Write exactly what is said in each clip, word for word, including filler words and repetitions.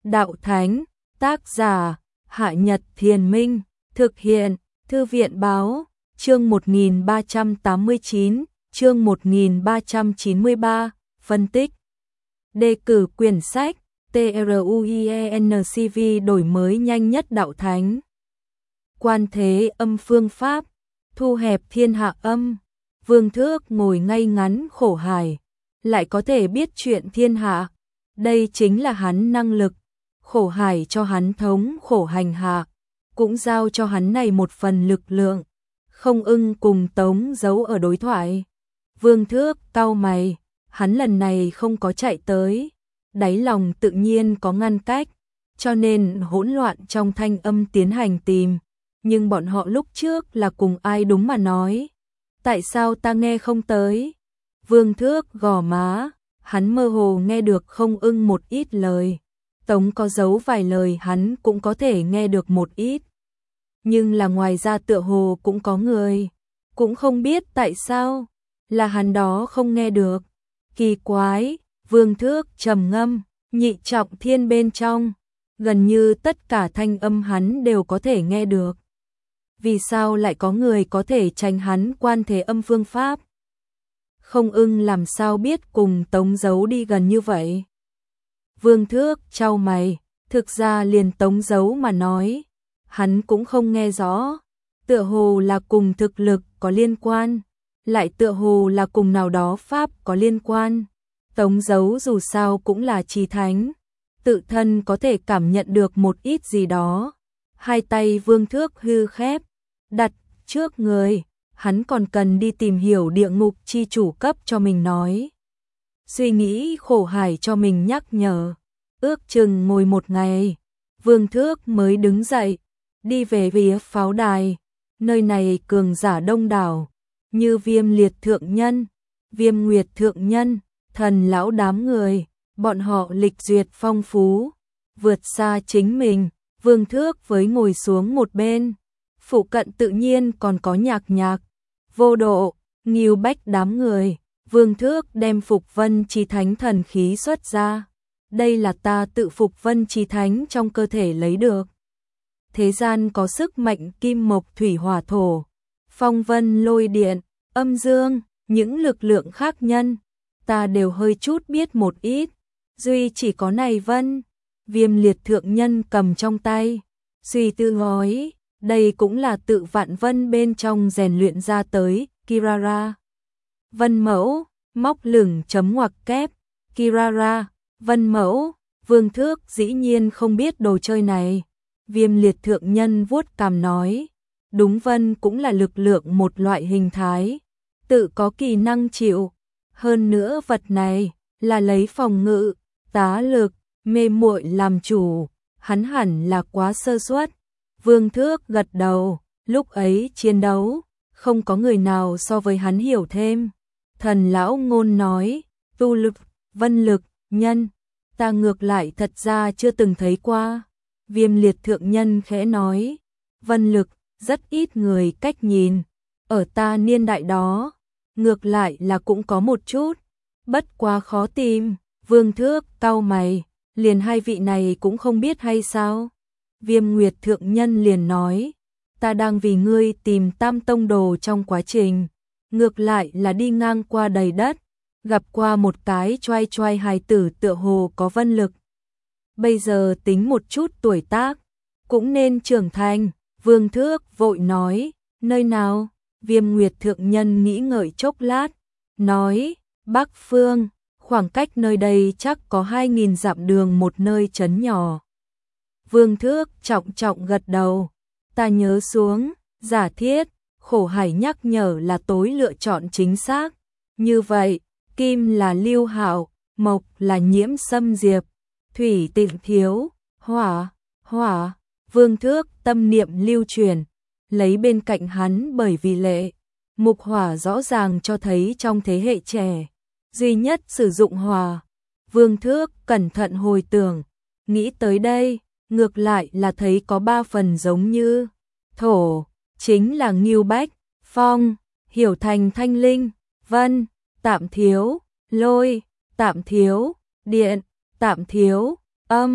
đạo thánh, tác giả, Hạ Nhật Thiền Minh, thực hiện, Thư viện Báo, chương một nghìn ba trăm tám mươi chín, chương một nghìn ba trăm chín mươi ba, phân tích. Đề cử quyển sách, TRUIENCV đổi mới nhanh nhất đạo thánh. Quan thế âm phương pháp, thu hẹp thiên hạ âm, Vương Thước ngồi ngay ngắn khổ hài, lại có thể biết chuyện thiên hạ, đây chính là hắn năng lực, khổ hài cho hắn thống khổ hành hạ, cũng giao cho hắn này một phần lực lượng, không ưng cùng Tống giấu ở đối thoại. Vương Thước cau mày, hắn lần này không có chạy tới, đáy lòng tự nhiên có ngăn cách, cho nên hỗn loạn trong thanh âm tiến hành tìm, nhưng bọn họ lúc trước là cùng ai đúng mà nói, tại sao ta nghe không tới? Vương Thước gò má, hắn mơ hồ nghe được không ưng một ít lời, Tống có giấu vài lời hắn cũng có thể nghe được một ít, nhưng là ngoài ra tựa hồ cũng có người, cũng không biết tại sao, là hắn đó không nghe được. Kỳ quái, Vương Thước trầm ngâm, nhị trọng thiên bên trong, gần như tất cả thanh âm hắn đều có thể nghe được. Vì sao lại có người có thể tránh hắn quan thế âm phương pháp? Không ưng làm sao biết cùng Tống giấu đi gần như vậy? Vương Thước chau mày, thực ra liền Tống giấu mà nói, hắn cũng không nghe rõ, tựa hồ là cùng thực lực có liên quan, lại tựa hồ là cùng nào đó pháp có liên quan. Tống giấu dù sao cũng là chí thánh, tự thân có thể cảm nhận được một ít gì đó. Hai tay Vương Thước hư khép, đặt trước người, hắn còn cần đi tìm hiểu địa ngục chi chủ cấp cho mình nói. Suy nghĩ khổ hải cho mình nhắc nhở, ước chừng ngồi một ngày, Vương Thước mới đứng dậy, đi về phía pháo đài, nơi này cường giả đông đảo, như Viêm Liệt Thượng Nhân, Viêm Nguyệt Thượng Nhân, Thần Lão đám người, bọn họ lịch duyệt phong phú, vượt xa chính mình. Vương Thước với ngồi xuống một bên, phụ cận tự nhiên còn có Nhạc Nhạc, Vô Độ, Ngưu Bách đám người. Vương Thước đem Phục Vân Chí Thánh thần khí xuất ra, đây là ta tự Phục Vân Chí Thánh trong cơ thể lấy được. Thế gian có sức mạnh kim mộc thủy hỏa thổ, phong vân lôi điện, âm dương, những lực lượng khác nhân, ta đều hơi chút biết một ít, duy chỉ có này vân. Viêm Liệt Thượng Nhân cầm trong tay, suy tư nói, đây cũng là tự vạn vân bên trong rèn luyện ra tới, Kirara. Vân mẫu, móc lửng chấm ngoặc kép, Kirara, vân mẫu, Vương Thước dĩ nhiên không biết đồ chơi này. Viêm Liệt Thượng Nhân vuốt cằm nói, đúng vân cũng là lực lượng một loại hình thái, tự có kỳ năng chịu, hơn nữa vật này là lấy phòng ngự, tá lực, mê muội làm chủ, hắn hẳn là quá sơ suất. Vương Thước gật đầu, lúc ấy chiến đấu, không có người nào so với hắn hiểu thêm. Thần Lão ngôn nói, tu lực, vân lực, nhân, ta ngược lại thật ra chưa từng thấy qua. Viêm Liệt Thượng Nhân khẽ nói, vân lực, rất ít người cách nhìn, ở ta niên đại đó, ngược lại là cũng có một chút, bất quá khó tìm. Vương Thước cau mày, liền hai vị này cũng không biết hay sao? Viêm Nguyệt Thượng Nhân liền nói, ta đang vì ngươi tìm Tam Tông Đồ trong quá trình, ngược lại là đi ngang qua đầy đất, gặp qua một cái choai choai hài tử tựa hồ có vân lực. Bây giờ tính một chút tuổi tác, cũng nên trưởng thành. Vương Thước vội nói, nơi nào? Viêm Nguyệt Thượng Nhân nghĩ ngợi chốc lát, nói, Bắc Phương, khoảng cách nơi đây chắc có hai nghìn dặm đường một nơi trấn nhỏ. Vương Thước trọng trọng gật đầu, ta nhớ xuống, giả thiết, khổ hải nhắc nhở là tối lựa chọn chính xác. Như vậy, kim là Lưu Hạo, mộc là Nhiễm Sâm Diệp, thủy Tịnh Thiếu, hỏa, hỏa. Vương Thước tâm niệm lưu truyền, lấy bên cạnh hắn bởi vì lệ, mục hỏa rõ ràng cho thấy trong thế hệ trẻ, duy nhất sử dụng hỏa. Vương Thước cẩn thận hồi tưởng, nghĩ tới đây, ngược lại là thấy có ba phần giống như thổ, chính là Ngưu Bách, phong, hiểu thành thanh linh, vân, tạm thiếu, lôi, tạm thiếu, điện, tạm thiếu, âm,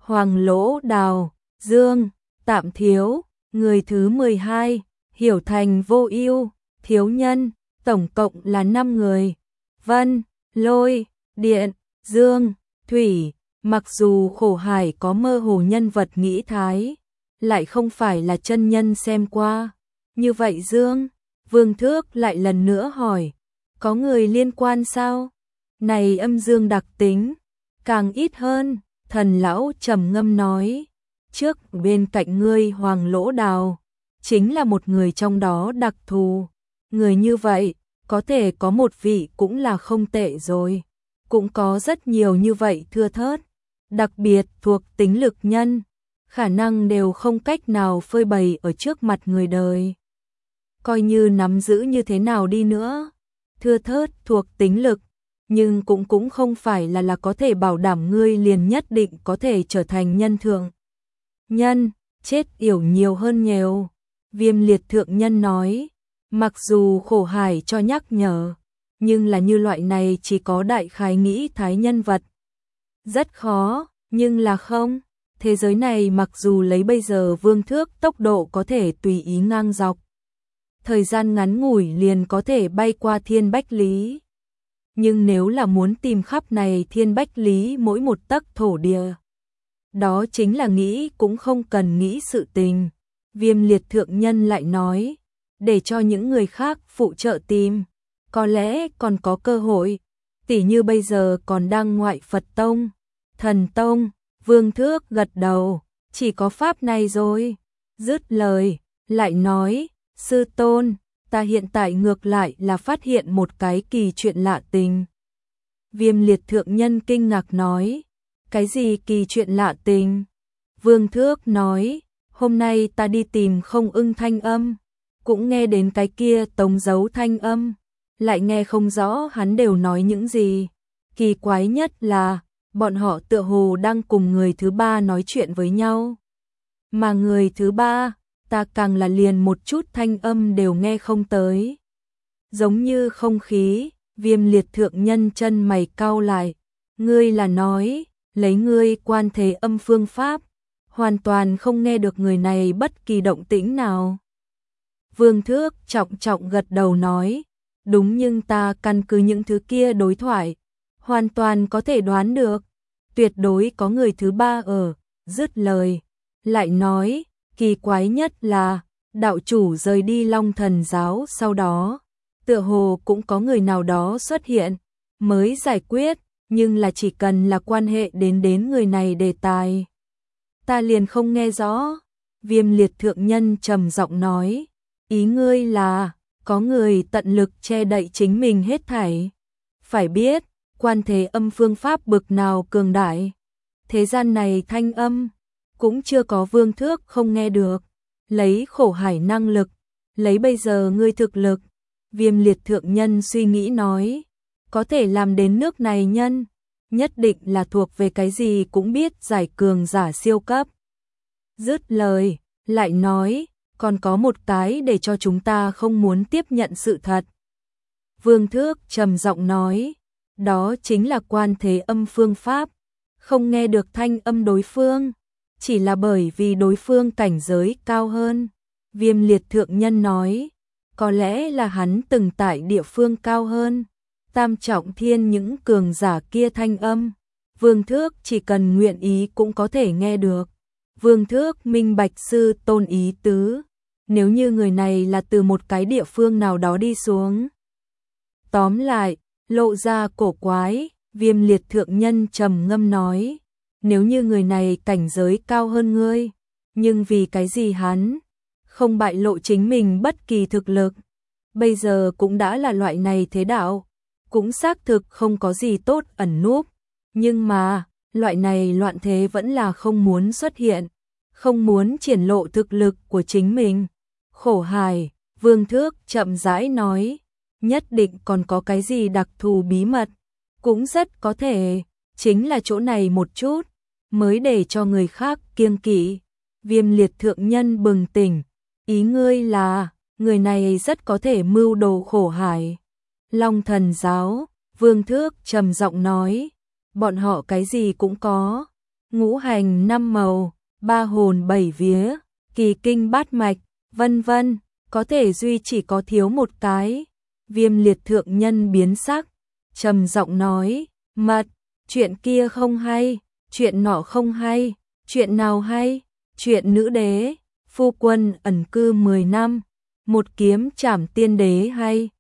Hoàng Lỗ Đào, Dương, Tạm Thiếu, người thứ mười hai, Hiểu Thành Vô Ưu, Thiếu Nhân, tổng cộng là năm người. Vân, Lôi, Điện, Dương, Thủy, mặc dù Khổ Hải có mơ hồ nhân vật nghĩ thái, lại không phải là chân nhân xem qua. Như vậy Dương, Vương Thước lại lần nữa hỏi, có người liên quan sao? Này âm dương đặc tính, càng ít hơn, Thần lão trầm ngâm nói, trước bên cạnh ngươi Hoàng Lỗ Đào, chính là một người trong đó đặc thù. Người như vậy, có thể có một vị cũng là không tệ rồi. Cũng có rất nhiều như vậy thưa thớt, đặc biệt thuộc tính lực nhân, khả năng đều không cách nào phơi bày ở trước mặt người đời. Coi như nắm giữ như thế nào đi nữa, thưa thớt thuộc tính lực, nhưng cũng cũng không phải là là có thể bảo đảm ngươi liền nhất định có thể trở thành nhân thượng nhân, chết yểu nhiều hơn nhiều. Viêm liệt thượng nhân nói, mặc dù Khổ Hải cho nhắc nhở, nhưng là như loại này chỉ có đại khái nghĩ thái nhân vật. Rất khó, nhưng là không. Thế giới này mặc dù lấy bây giờ Vương Thước tốc độ có thể tùy ý ngang dọc, thời gian ngắn ngủi liền có thể bay qua thiên bách lý. Nhưng nếu là muốn tìm khắp này thiên bách lý mỗi một tấc thổ địa, đó chính là nghĩ cũng không cần nghĩ sự tình. Viêm liệt thượng nhân lại nói, để cho những người khác phụ trợ tìm, có lẽ còn có cơ hội, tỉ như bây giờ còn đang ngoại Phật Tông, Thần Tông. Vương Thước gật đầu, chỉ có pháp này rồi. Dứt lời, lại nói, sư tôn, ta hiện tại ngược lại là phát hiện một cái kỳ chuyện lạ tình. Viêm liệt thượng nhân kinh ngạc nói, cái gì kỳ chuyện lạ tình? Vương Thước nói, hôm nay ta đi tìm Không Ưng thanh âm, cũng nghe đến cái kia Tống Dấu thanh âm, lại nghe không rõ hắn đều nói những gì. Kỳ quái nhất là, bọn họ tựa hồ đang cùng người thứ ba nói chuyện với nhau. Mà người thứ ba, ta càng là liền một chút thanh âm đều nghe không tới. Giống như không khí, viêm liệt thượng nhân chân mày cau lại. Ngươi là nói, lấy ngươi quan thế âm phương pháp, hoàn toàn không nghe được người này bất kỳ động tĩnh nào. Vương Thước trọng trọng gật đầu nói, đúng, nhưng ta căn cứ những thứ kia đối thoại, hoàn toàn có thể đoán được, tuyệt đối có người thứ ba ở. Dứt lời, lại nói, kỳ quái nhất là, đạo chủ rời đi Long Thần giáo sau đó, tựa hồ cũng có người nào đó xuất hiện, mới giải quyết, nhưng là chỉ cần là quan hệ đến đến người này đề tài, ta liền không nghe rõ. Viêm liệt thượng nhân trầm giọng nói, ý ngươi là, có người tận lực che đậy chính mình hết thảy. Phải biết, quan thế âm phương pháp bực nào cường đại, thế gian này thanh âm, cũng chưa có Vương Thước không nghe được. Lấy Khổ Hải năng lực, lấy bây giờ ngươi thực lực, viêm liệt thượng nhân suy nghĩ nói, có thể làm đến nước này nhân, nhất định là thuộc về cái gì cũng biết giải cường giả siêu cấp. Dứt lời, lại nói, còn có một cái để cho chúng ta không muốn tiếp nhận sự thật. Vương Thước trầm giọng nói, đó chính là quan thế âm phương pháp, không nghe được thanh âm đối phương, chỉ là bởi vì đối phương cảnh giới cao hơn. Viêm liệt thượng nhân nói, có lẽ là hắn từng tại địa phương cao hơn, tam trọng thiên những cường giả kia thanh âm, Vương Thước chỉ cần nguyện ý cũng có thể nghe được. Vương Thước minh bạch sư tôn ý tứ, nếu như người này là từ một cái địa phương nào đó đi xuống. Tóm lại, lộ ra cổ quái, viêm liệt thượng nhân trầm ngâm nói, nếu như người này cảnh giới cao hơn ngươi, nhưng vì cái gì hắn không bại lộ chính mình bất kỳ thực lực, bây giờ cũng đã là loại này thế đạo, cũng xác thực không có gì tốt ẩn núp, nhưng mà, loại này loạn thế vẫn là không muốn xuất hiện, không muốn triển lộ thực lực của chính mình. Khổ Hải, Vương Thước chậm rãi nói, nhất định còn có cái gì đặc thù bí mật, cũng rất có thể, chính là chỗ này một chút, mới để cho người khác kiêng kỵ. Viêm liệt thượng nhân bừng tỉnh, ý ngươi là, người này rất có thể mưu đồ Khổ Hải. Long Thần giáo, Vương Thước trầm giọng nói, bọn họ cái gì cũng có, ngũ hành năm màu, ba hồn bảy vía, kỳ kinh bát mạch, vân vân, có thể duy chỉ có thiếu một cái. Viêm liệt thượng nhân biến sắc, trầm giọng nói, mật, chuyện kia không hay, chuyện nọ không hay, chuyện nào hay, chuyện nữ đế, phu quân ẩn cư mười năm, một kiếm trảm tiên đế hay.